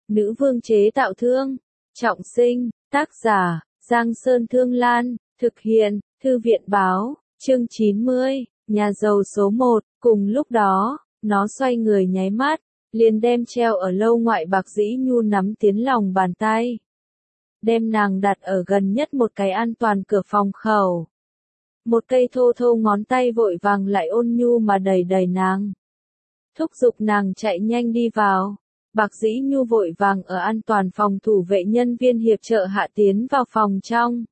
Nữ vương chế tạo thương. Trọng sinh, tác giả, Giang Sơn Thương Lan, thực hiện, Thư viện báo, chương 90, nhà giàu số 1, cùng lúc đó, nó xoay người nháy mắt, liền đem treo ở lâu ngoại Bạc Dĩ Nhu nắm tiến lòng bàn tay. Đem nàng đặt ở gần nhất một cái an toàn cửa phòng khẩu. Một cây thô thô ngón tay vội vàng lại ôn nhu mà đẩy đẩy nàng. Thúc giục nàng chạy nhanh đi vào. Bạc Dĩ Nhu vội vàng ở an toàn phòng thủ vệ nhân viên hiệp trợ hạ tiến vào phòng trong.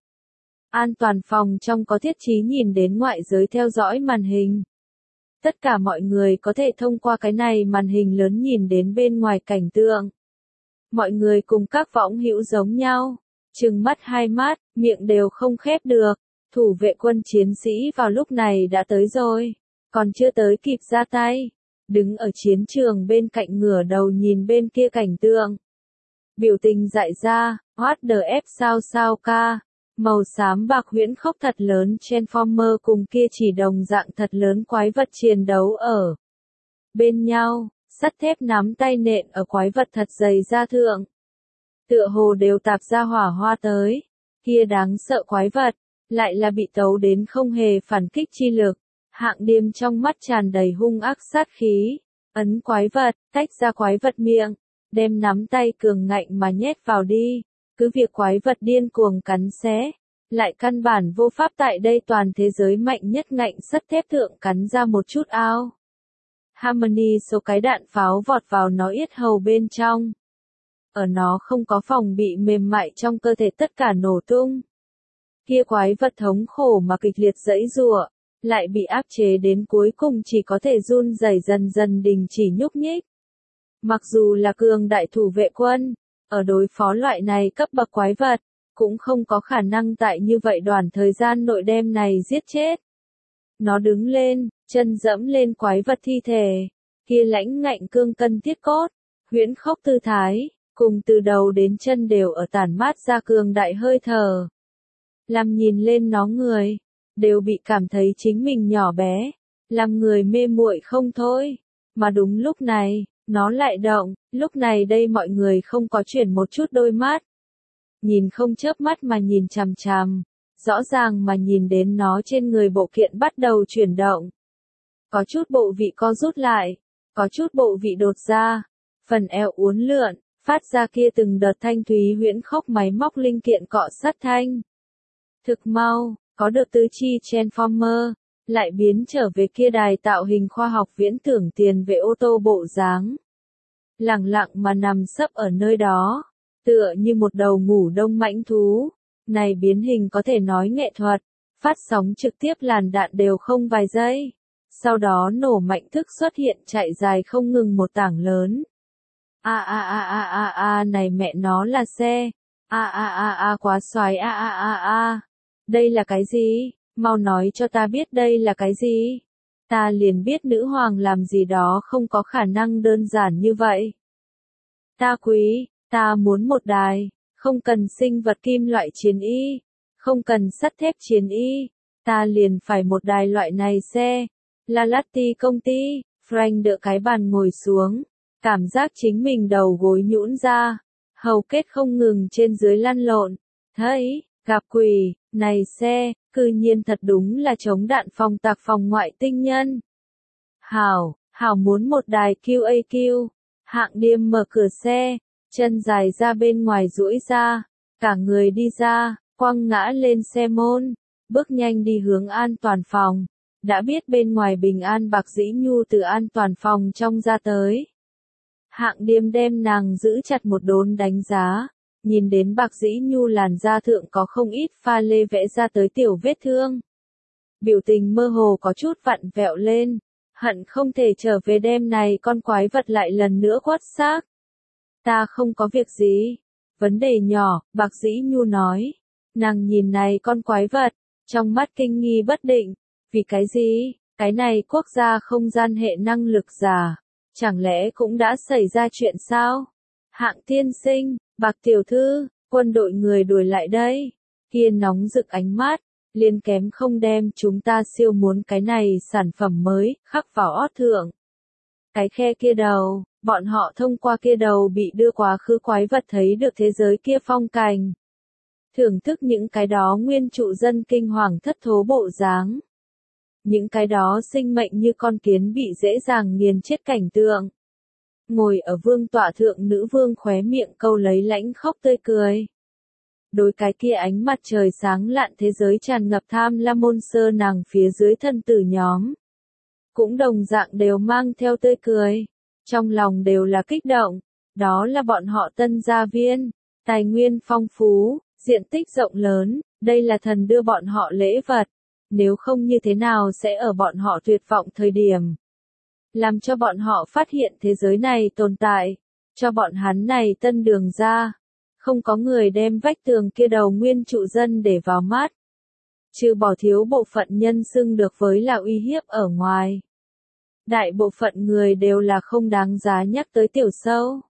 An toàn phòng trong có thiết trí nhìn đến ngoại giới theo dõi màn hình. Tất cả mọi người có thể thông qua cái này màn hình lớn nhìn đến bên ngoài cảnh tượng. Mọi người cùng các võng hữu giống nhau, trừng mắt hai mắt, miệng đều không khép được. Thủ vệ quân chiến sĩ vào lúc này đã tới rồi, còn chưa tới kịp ra tay. Đứng ở chiến trường bên cạnh ngửa đầu nhìn bên kia cảnh tượng. Biểu tình dại ra, what the f sao ca. Màu xám bạc huyễn khốc thật lớn Transformer cùng kia chỉ đồng dạng thật lớn quái vật chiến đấu ở bên nhau, sắt thép nắm tay nện ở quái vật thật dày da thượng. Tựa hồ đều tạp ra hỏa hoa tới, kia đáng sợ quái vật, lại là bị tấu đến không hề phản kích chi lực. Hạng Điềm trong mắt tràn đầy hung ác sát khí, ấn quái vật, tách ra quái vật miệng, đem nắm tay cường ngạnh mà nhét vào đi, cứ việc quái vật điên cuồng cắn xé, lại căn bản vô pháp tại đây toàn thế giới mạnh nhất ngạnh sắt thép thượng cắn ra một chút ao. Harmony số cái đạn pháo vọt vào nó yết hầu bên trong. Ở nó không có phòng bị mềm mại trong cơ thể tất cả nổ tung. Kia quái vật thống khổ mà kịch liệt giãy giụa, lại bị áp chế đến cuối cùng chỉ có thể run rẩy dần dần đình chỉ nhúc nhích. Mặc dù là cường đại thủ vệ quân, ở đối phó loại này cấp bậc quái vật, cũng không có khả năng tại như vậy đoạn thời gian nội đem này giết chết. Nó đứng lên, chân dẫm lên quái vật thi thể, kia lãnh ngạnh cương cân thiết cốt, huyễn khốc tư thái, cùng từ đầu đến chân đều ở tản mát ra cường đại hơi thở. Làm nhìn lên nó người, đều bị cảm thấy chính mình nhỏ bé, làm người mê muội không thôi. Mà đúng lúc này, nó lại động, lúc này đây mọi người không có chuyển một chút đôi mắt. Nhìn không chớp mắt mà nhìn chằm chằm, rõ ràng mà nhìn đến nó trên người bộ kiện bắt đầu chuyển động. Có chút bộ vị co rút lại, có chút bộ vị đột ra, phần eo uốn lượn, phát ra kia từng đợt thanh thúy huyễn khốc máy móc linh kiện cọ sát thanh. Thực mau, có được tứ chi Transformer, lại biến trở về kia đài tạo hình khoa học viễn tưởng tiền vệ ô tô bộ dáng. Lẳng lặng mà nằm sấp ở nơi đó, tựa như một đầu ngủ đông mãnh thú. Này biến hình có thể nói nghệ thuật, phát sóng trực tiếp làn đạn đều không vài giây. Sau đó nổ mạnh thức xuất hiện chạy dài không ngừng một tảng lớn. Này mẹ nó là xe. Quá xoái Đây là cái gì? Mau nói cho ta biết đây là cái gì? Ta liền biết nữ hoàng làm gì đó không có khả năng đơn giản như vậy. Ta quý, ta muốn một đài, không cần sinh vật kim loại chiến y, không cần sắt thép chiến y, ta liền phải một đài loại này xe. La Latti công ty, Frank đỡ cái bàn ngồi xuống, cảm giác chính mình đầu gối nhũn ra, hầu kết không ngừng trên dưới lăn lộn. Thấy, gặp quỷ, này xe, cư nhiên thật đúng là chống đạn phòng tạc phòng ngoại tinh nhân. Hảo muốn một đài QAQ. Hạng Điềm mở cửa xe, chân dài ra bên ngoài duỗi ra, cả người đi ra, quăng ngã lên xe môn, bước nhanh đi hướng an toàn phòng. Đã biết bên ngoài bình an Bạc Dĩ Nhu từ an toàn phòng trong ra tới. Hạng Điềm đem nàng giữ chặt một đốn đánh giá, nhìn đến Bạc Dĩ Nhu làn da thượng có không ít pha lê vẽ ra tới tiểu vết thương. Biểu tình mơ hồ có chút vặn vẹo lên, hận không thể trở về đêm này con quái vật lại lần nữa quất xác. Ta không có việc gì. Vấn đề nhỏ, Bạc Dĩ Nhu nói. Nàng nhìn này con quái vật, trong mắt kinh nghi bất định. Vì cái gì? Cái này quốc gia không gian hệ năng lực giả. Chẳng lẽ cũng đã xảy ra chuyện sao? Hạng tiên sinh, Bạc tiểu thư, quân đội người đuổi lại đây. Kia nóng rực ánh mắt, liền kém không đem chúng ta siêu muốn cái này sản phẩm mới, khắc vào ót thượng. Cái khe kia đầu, Bọn họ thông qua kia đầu bị đưa quá khứ quái vật thấy được thế giới kia phong cảnh. Thưởng thức những cái đó nguyên trụ dân kinh hoàng thất thố bộ dáng. Những cái đó sinh mệnh như con kiến bị dễ dàng nghiền chết cảnh tượng. Ngồi ở vương tọa thượng nữ vương khóe miệng câu lấy lãnh khóc tươi cười. Đối cái kia ánh mặt trời sáng lạn thế giới tràn ngập tham lam môn sơ nàng phía dưới thân tử nhóm. Cũng đồng dạng đều mang theo tươi cười. Trong lòng đều là kích động. Đó là bọn họ tân gia viên. Tài nguyên phong phú, diện tích rộng lớn. Đây là thần đưa bọn họ lễ vật. Nếu không như thế nào sẽ ở bọn họ tuyệt vọng thời điểm. Làm cho bọn họ phát hiện thế giới này tồn tại. Cho bọn hắn này tân đường ra. Không có người đem vách tường kia đầu nguyên trụ dân để vào mắt. Trừ bỏ thiếu bộ phận nhân xưng được với là uy hiếp ở ngoài. Đại bộ phận người đều là không đáng giá nhắc tới tiểu sâu.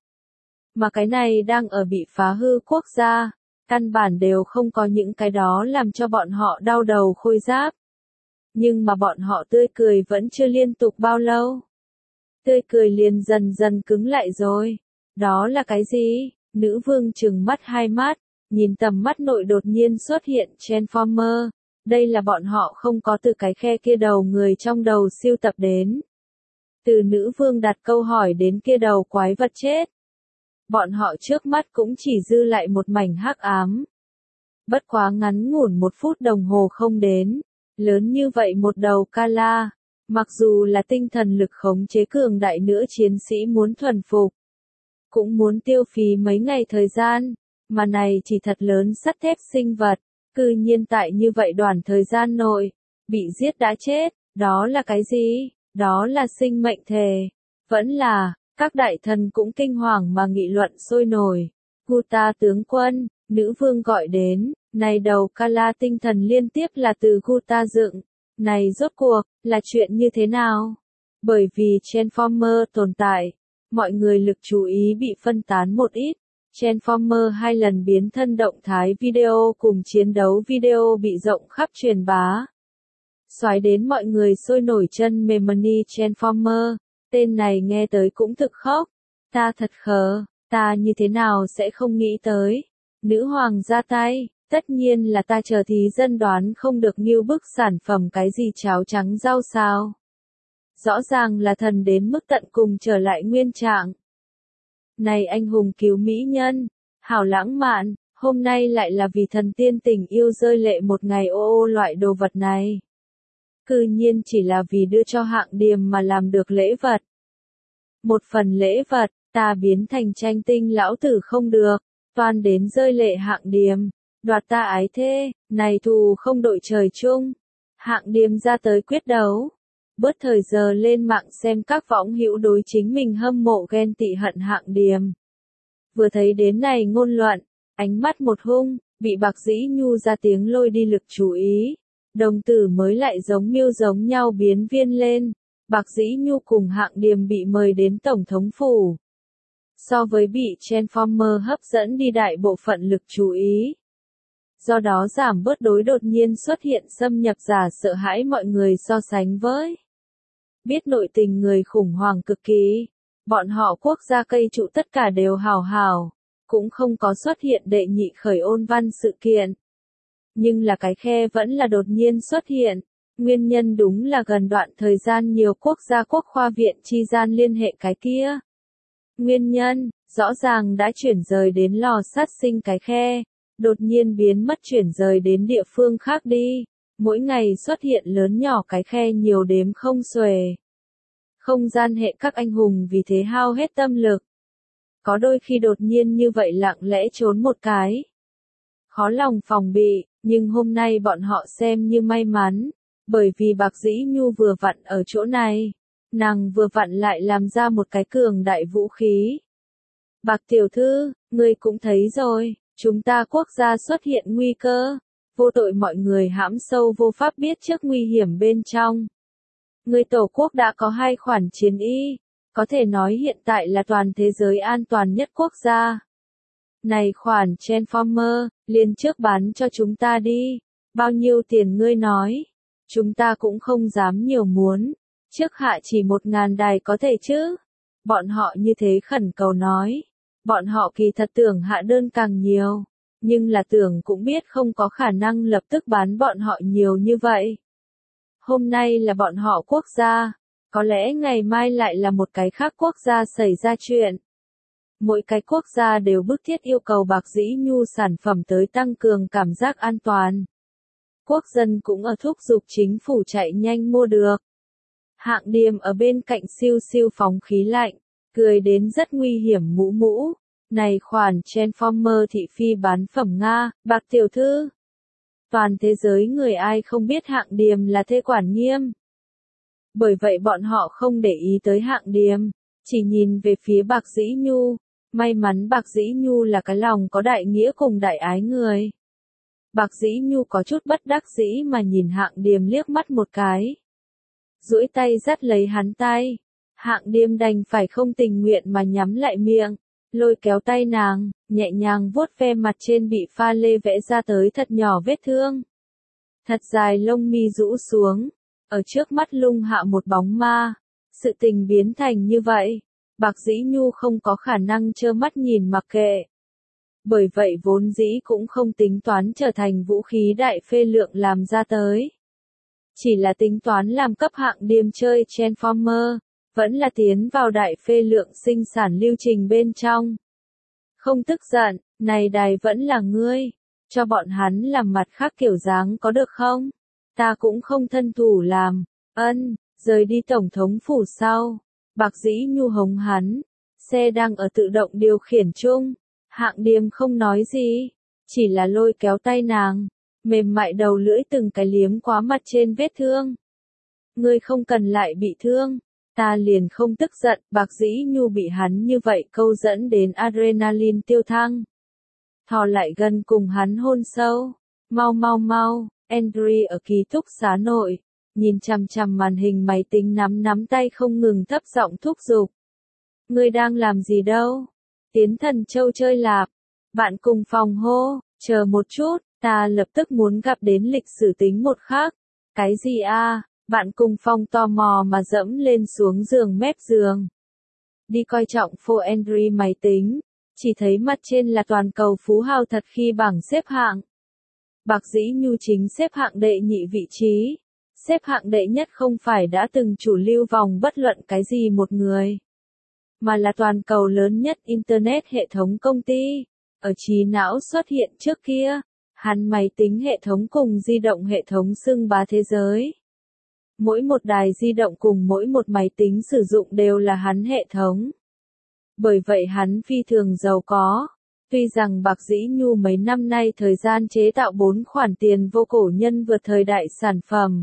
Mà cái này đang ở bị phá hư quốc gia. Căn bản đều không có những cái đó làm cho bọn họ đau đầu khôi giáp. Nhưng mà bọn họ tươi cười vẫn chưa liên tục bao lâu. Tươi cười liền dần dần cứng lại rồi. Đó là cái gì? Nữ vương trừng mắt hai mắt, nhìn tầm mắt nội đột nhiên xuất hiện Transformer. Đây là bọn họ không có từ cái khe kia đầu người trong đầu siêu tập đến. Từ nữ vương đặt câu hỏi đến kia đầu quái vật chết. Bọn họ trước mắt cũng chỉ dư lại một mảnh hắc ám. Bất quá ngắn ngủn 1 phút đồng hồ không đến. Lớn như vậy một đầu Kala. Mặc dù là tinh thần lực khống chế cường đại nữa chiến sĩ muốn thuần phục. Cũng muốn tiêu phí mấy ngày thời gian. Mà này chỉ thật lớn sắt thép sinh vật. Cư nhiên tại như vậy đoạn thời gian nội. Bị giết đã chết. Đó là cái gì? Đó là sinh mệnh thể. Vẫn là, các đại thần cũng kinh hoàng mà nghị luận sôi nổi. Guta tướng quân, nữ vương gọi đến, này đầu Kala tinh thần liên tiếp là từ Guta dựng. Này rốt cuộc, là chuyện như thế nào? Bởi vì Transformer tồn tại, mọi người lực chú ý bị phân tán một ít. Transformer 2 lần biến thân động thái video cùng chiến đấu video bị rộng khắp truyền bá. Xoáy đến mọi người sôi nổi chân mềm mini Transformer, tên này nghe tới cũng thực khóc. Ta thật khờ, ta như thế nào sẽ không nghĩ tới. Nữ hoàng ra tay, tất nhiên là ta chờ thí dân đoán không được như bức sản phẩm cái gì cháo trắng rau sao. Rõ ràng là thần đến mức tận cùng trở lại nguyên trạng. Này anh hùng cứu mỹ nhân, hảo lãng mạn, hôm nay lại là vì thần tiên tình yêu rơi lệ một ngày ô ô loại đồ vật này. Cư nhiên chỉ là vì đưa cho Hạng Điềm mà làm được lễ vật. Một phần lễ vật, ta biến thành tranh tinh lão tử không được, toàn đến rơi lệ Hạng Điềm, đoạt ta ái thê, này thù không đội trời chung. Hạng Điềm ra tới quyết đấu. Bớt thời giờ lên mạng xem các võng hữu đối chính mình hâm mộ ghen tị hận Hạng Điềm. Vừa thấy đến này ngôn luận, ánh mắt một hung, bị Bạc Dĩ Nhu ra tiếng lôi đi lực chú ý. Đồng tử mới lại giống miêu giống nhau biến viên lên. Bạc Dĩ Nhu cùng Hạng Điềm bị mời đến Tổng thống phủ. So với bị Transformer hấp dẫn đi đại bộ phận lực chú ý. Do đó giảm bớt đối đột nhiên xuất hiện xâm nhập giả sợ hãi mọi người so sánh với. Biết nội tình người khủng hoảng cực kỳ. Bọn họ quốc gia cây trụ tất cả đều hào hào. Cũng không có xuất hiện đệ nhị khởi ôn văn sự kiện. Nhưng là cái khe vẫn là đột nhiên xuất hiện. Nguyên nhân đúng là gần đoạn thời gian nhiều quốc gia quốc khoa viện chi gian liên hệ cái kia. Nguyên nhân, rõ ràng đã chuyển rời đến lò sát sinh cái khe. Đột nhiên biến mất chuyển rời đến địa phương khác đi. Mỗi ngày xuất hiện lớn nhỏ cái khe nhiều đếm không xuể. Không gian hệ các anh hùng vì thế hao hết tâm lực. Có đôi khi đột nhiên như vậy lặng lẽ trốn một cái. Khó lòng phòng bị, nhưng hôm nay bọn họ xem như may mắn. Bởi vì Bạc Dĩ Nhu vừa vặn ở chỗ này. Nàng vừa vặn lại làm ra một cái cường đại vũ khí. Bạc tiểu thư, ngươi cũng thấy rồi, chúng ta quốc gia xuất hiện nguy cơ. Vô tội mọi người hãm sâu vô pháp biết trước nguy hiểm bên trong. Người tổ quốc đã có 2 khoản chiến y. Có thể nói hiện tại là toàn thế giới an toàn nhất quốc gia. Này khoản Transformer, liền trước bán cho chúng ta đi. Bao nhiêu tiền ngươi nói? Chúng ta cũng không dám nhiều muốn. Trước hạ chỉ 1000 đài có thể chứ? Bọn họ như thế khẩn cầu nói. Bọn họ kỳ thật tưởng hạ đơn càng nhiều, nhưng là tưởng cũng biết không có khả năng lập tức bán bọn họ nhiều như vậy. Hôm nay là bọn họ quốc gia, có lẽ ngày mai lại là một cái khác quốc gia xảy ra chuyện. Mỗi cái quốc gia đều bức thiết yêu cầu bạc dĩ nhu sản phẩm tới tăng cường cảm giác an toàn. Quốc dân cũng ở thúc giục chính phủ chạy nhanh mua được. Hạng Điềm ở bên cạnh siêu siêu phóng khí lạnh, cười đến rất nguy hiểm mũ mũ. Này khoản Transformer thị phi bán phẩm Nga, bạc tiểu thư. Toàn thế giới người ai không biết Hạng Điềm là thê quản nghiêm. Bởi vậy bọn họ không để ý tới Hạng Điềm, chỉ nhìn về phía Bạc Dĩ Nhu. May mắn Bạc Dĩ Nhu là cái lòng có đại nghĩa cùng đại ái người. Bạc Dĩ Nhu có chút bất đắc dĩ mà nhìn Hạng Điềm liếc mắt một cái. Duỗi tay dắt lấy hắn tay. Hạng Điềm đành phải không tình nguyện mà nhắm lại miệng, lôi kéo tay nàng, nhẹ nhàng vuốt ve mặt trên bị pha lê vẽ ra tới thật nhỏ vết thương. Thật dài lông mi rũ xuống, ở trước mắt lung hạ một bóng ma. Sự tình biến thành như vậy, Bạc Dĩ Nhu không có khả năng trơ mắt nhìn mặc kệ. Bởi vậy vốn dĩ cũng không tính toán trở thành vũ khí đại phê lượng làm ra tới. Chỉ là tính toán làm cấp Hạng Điềm chơi Transformer, vẫn là tiến vào đại phê lượng sinh sản lưu trình bên trong. Không tức giận, này đài vẫn là ngươi, cho bọn hắn làm mặt khác kiểu dáng có được không? Ta cũng không thân thủ làm, rời đi tổng thống phủ sau. Bạc Dĩ Nhu hống hắn, xe đang ở tự động điều khiển chung. Hạng Điềm không nói gì, chỉ là lôi kéo tay nàng, mềm mại đầu lưỡi từng cái liếm quá mặt trên vết thương. Ngươi không cần lại bị thương, ta liền không tức giận. Bạc Dĩ Nhu bị hắn như vậy câu dẫn đến adrenaline tiêu thăng. Thò lại gần cùng hắn hôn sâu. Mau mau mau, Andre ở ký túc xá nội, nhìn chằm chằm màn hình máy tính nắm tay không ngừng thấp giọng thúc giục. Ngươi đang làm gì đâu? Tiến Thần Châu chơi lạp. Bạn cùng phòng hô, chờ một chút, ta lập tức muốn gặp đến lịch sử tính một khác. Cái gì a? Bạn cùng phòng tò mò mà dẫm lên xuống giường mép giường. Đi coi trọng phô Andre máy tính, chỉ thấy mặt trên là toàn cầu phú hào thật khi bảng xếp hạng. Bạc Dĩ Nhu chính xếp hạng đệ nhị vị trí. Xếp hạng đệ nhất không phải đã từng chủ lưu vòng bất luận cái gì một người, mà là toàn cầu lớn nhất Internet hệ thống công ty. Ở trí não xuất hiện trước kia, hắn máy tính hệ thống cùng di động hệ thống xưng bá thế giới. Mỗi một đài di động cùng mỗi một máy tính sử dụng đều là hắn hệ thống. Bởi vậy hắn phi thường giàu có. Tuy rằng Bạc Dĩ Nhu mấy năm nay thời gian chế tạo 4 khoản tiền vô cổ nhân vượt thời đại sản phẩm.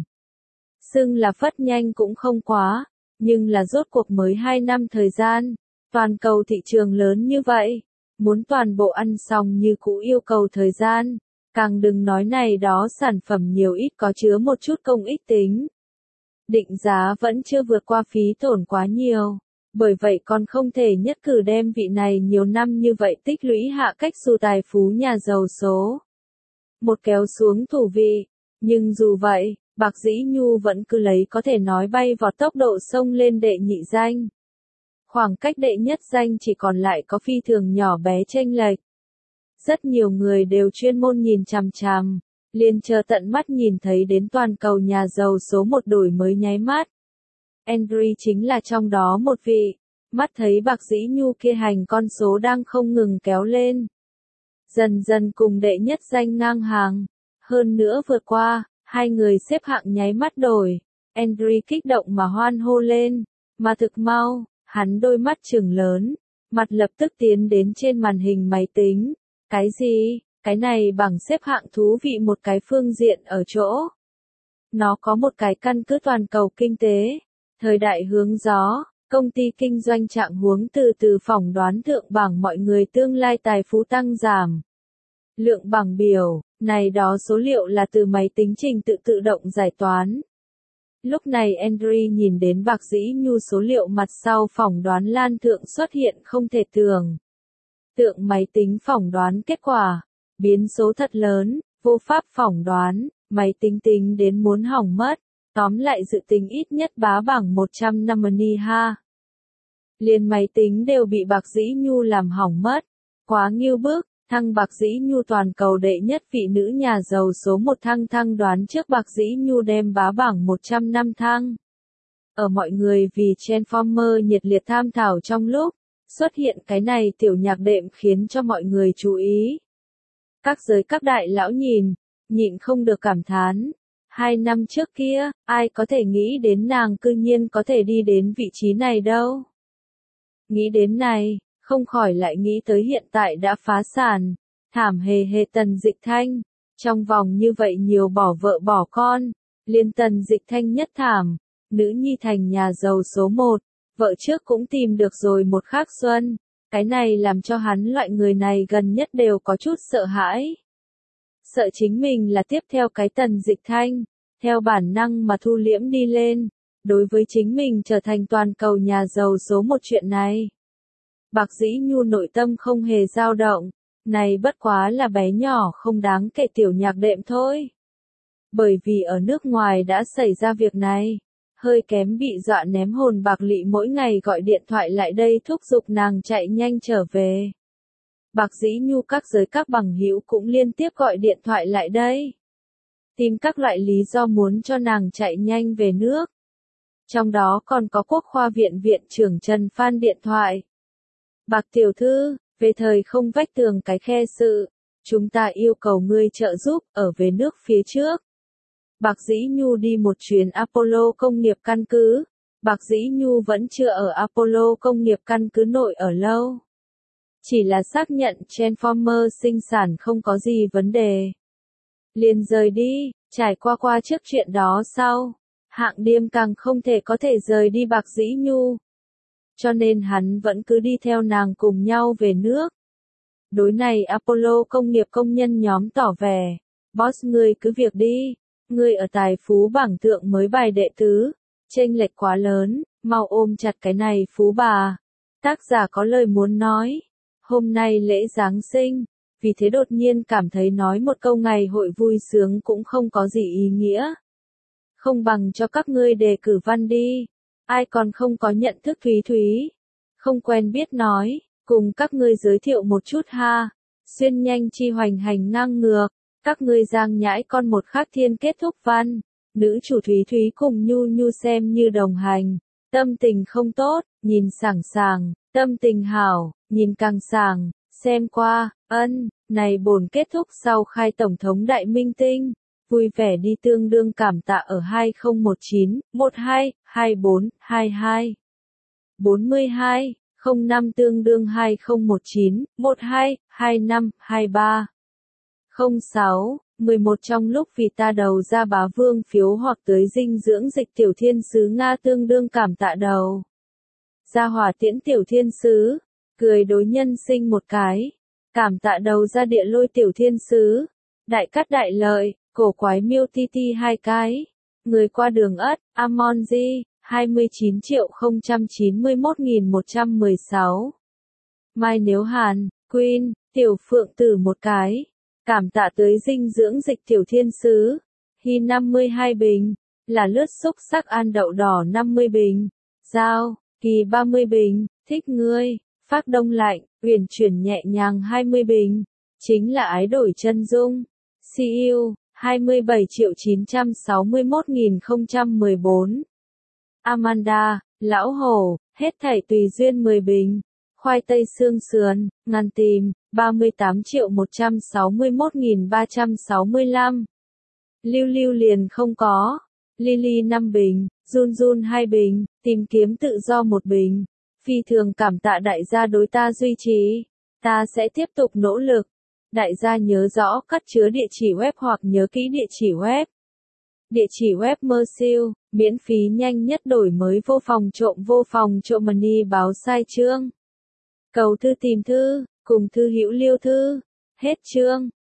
Xưng là phất nhanh cũng không quá, nhưng là rốt cuộc mới 2 năm thời gian. Toàn cầu thị trường lớn như vậy, muốn toàn bộ ăn xong như cũ yêu cầu thời gian. Càng đừng nói này đó sản phẩm nhiều ít có chứa một chút công ích tính. Định giá vẫn chưa vượt qua phí tổn quá nhiều. Bởi vậy còn không thể nhất cử đem vị này nhiều năm như vậy tích lũy hạ cách xù tài phú nhà giàu số. Một kéo xuống thủ vị. Nhưng dù vậy, Bạc Dĩ Nhu vẫn cứ lấy có thể nói bay vọt tốc độ xông lên đệ nhị danh. Khoảng cách đệ nhất danh chỉ còn lại có phi thường nhỏ bé chênh lệch. Rất nhiều người đều chuyên môn nhìn chằm chằm, liền chờ tận mắt nhìn thấy đến toàn cầu nhà giàu số 1 đổi mới nháy mắt. Andre chính là trong đó một vị, mắt thấy Bạc Dĩ Nhu kia hành con số đang không ngừng kéo lên. Dần dần cùng đệ nhất danh ngang hàng, hơn nữa vượt qua, hai người xếp hạng nháy mắt đổi. Andre kích động mà hoan hô lên, mà thực mau, hắn đôi mắt trừng lớn, mặt lập tức tiến đến trên màn hình máy tính. Cái gì? Cái này bảng xếp hạng thú vị một cái phương diện ở chỗ. Nó có một cái căn cứ toàn cầu kinh tế, thời đại hướng gió, công ty kinh doanh trạng huống từ từ phỏng đoán thượng bảng mọi người tương lai tài phú tăng giảm. Lượng bảng biểu, này đó số liệu là từ máy tính trình tự tự động giải toán. Lúc này Andre nhìn đến Bạc Dĩ Nhu số liệu mặt sau phỏng đoán lan thượng xuất hiện không thể tưởng. Tượng máy tính phỏng đoán kết quả, biến số thật lớn, vô pháp phỏng đoán, máy tính tính đến muốn hỏng mất, tóm lại dự tính ít nhất bá bảng 150 ha. liền máy tính đều bị Bạc Dĩ Nhu làm hỏng mất. Quá ngưu bức, thăng Bạc Dĩ Nhu toàn cầu đệ nhất vị nữ nhà giàu số 1 thăng đoán trước Bạc Dĩ Nhu đem bá bảng 100 năm thăng. Ở mọi người vì Transformer nhiệt liệt tham thảo trong lúc xuất hiện cái này tiểu nhạc đệm khiến cho mọi người chú ý. Các đại lão nhịn không được cảm thán. 2 năm trước kia, ai có thể nghĩ đến nàng cư nhiên có thể đi đến vị trí này đâu. Nghĩ đến này, không khỏi lại nghĩ tới hiện tại đã phá sản, thảm hề Tần Dịch Thanh. Trong vòng như vậy nhiều bỏ vợ bỏ con, liên Tần Dịch Thanh nhất thảm, nữ nhi thành nhà giàu số 1, vợ trước cũng tìm được rồi một khác xuân. Cái này làm cho hắn loại người này gần nhất đều có chút sợ hãi. Sợ chính mình là tiếp theo cái Tần Dịch Thanh, theo bản năng mà thu liễm đi lên, đối với chính mình trở thành toàn cầu nhà giàu số 1 chuyện này. Bạc Dĩ Nhu nội tâm không hề dao động, này bất quá là bé nhỏ không đáng kể tiểu nhạc đệm thôi. Bởi vì ở nước ngoài đã xảy ra việc này, hơi kém bị dọa ném hồn Bạc Lị mỗi ngày gọi điện thoại lại đây thúc giục nàng chạy nhanh trở về. Bạc Dĩ Nhu các bằng hữu cũng liên tiếp gọi điện thoại lại đây. Tìm các loại lý do muốn cho nàng chạy nhanh về nước. Trong đó còn có Quốc khoa viện viện trưởng Trần Phan điện thoại. Bạc tiểu thư, về thời không vách tường cái khe sự, chúng ta yêu cầu ngươi trợ giúp ở về nước phía trước. Bạc Dĩ Nhu đi một chuyến Apollo công nghiệp căn cứ. Bạc Dĩ Nhu vẫn chưa ở Apollo công nghiệp căn cứ nội ở lâu. Chỉ là xác nhận Transformer sinh sản không có gì vấn đề. Liền rời đi, trải qua trước chuyện đó sau. Hạng Điềm càng không thể có thể rời đi Bạc Dĩ Nhu. Cho nên hắn vẫn cứ đi theo nàng cùng nhau về nước. Đối này Apollo công nghiệp công nhân nhóm tỏ vẻ. Boss ngươi cứ việc đi. Ngươi ở tài phú bảng thượng mới bài đệ tứ. Chênh lệch quá lớn, mau ôm chặt cái này phú bà. Tác giả có lời muốn nói. Hôm nay lễ Giáng sinh. Vì thế đột nhiên cảm thấy nói một câu ngày hội vui sướng cũng không có gì ý nghĩa. Không bằng cho các ngươi đề cử văn đi. Ai còn không có nhận thức Thúy. Không quen biết nói, cùng các ngươi giới thiệu một chút ha. Xuyên nhanh chi hoành hành ngang ngược. Các ngươi giang nhãi con một khắc thiên kết thúc văn. Nữ chủ Thúy cùng Nhu xem như đồng hành. Tâm tình không tốt, nhìn sảng, tâm tình hảo, nhìn càng sảng, xem qua, này bổn kết thúc sau khai tổng thống đại minh tinh. Vui vẻ đi tương đương cảm tạ ở 2019, 12, 24, 22. 42, 05 tương đương 2019, 12, 25, 23. 06, 11 trong lúc vì ta đầu ra bá vương phiếu hoặc tới dinh dưỡng dịch tiểu thiên sứ Nga tương đương cảm tạ đầu. Ra hỏa tiễn tiểu thiên sứ, cười đối nhân sinh một cái. Cảm tạ đầu ra địa lôi tiểu thiên sứ. Đại cắt đại lợi, cổ quái miêu ti 2 cái. Người qua đường ất, Amonji, 29.091.116. Mai Nếu Hàn, Queen, tiểu phượng tử một cái. Cảm tạ tới dinh dưỡng dịch tiểu thiên sứ. Hy 52 bình. Là lướt xúc sắc an đậu đỏ 50 bình. Giao, Kỳ 30 bình. Thích ngươi. Phác đông lạnh, uyển chuyển nhẹ nhàng 20 bình. Chính là ái đổi chân dung. CU, 27.961.014. Amanda, lão hổ, hết thảy tùy duyên 10 bình. Khoai tây xương sườn, ngàn tìm, 38.161.365. Lưu liền không có. Lily 5 bình, Jun 2 bình, tìm kiếm tự do 1 bình. Phi thường cảm tạ đại gia đối ta duy trì. Ta sẽ tiếp tục nỗ lực. Đại gia nhớ rõ cắt chứa địa chỉ web hoặc nhớ kỹ địa chỉ web. Địa chỉ web Mersill, miễn phí nhanh nhất đổi mới vô phòng trộm money báo sai chương. Cầu thư tìm thư, cùng thư hữu liêu thư. Hết chương.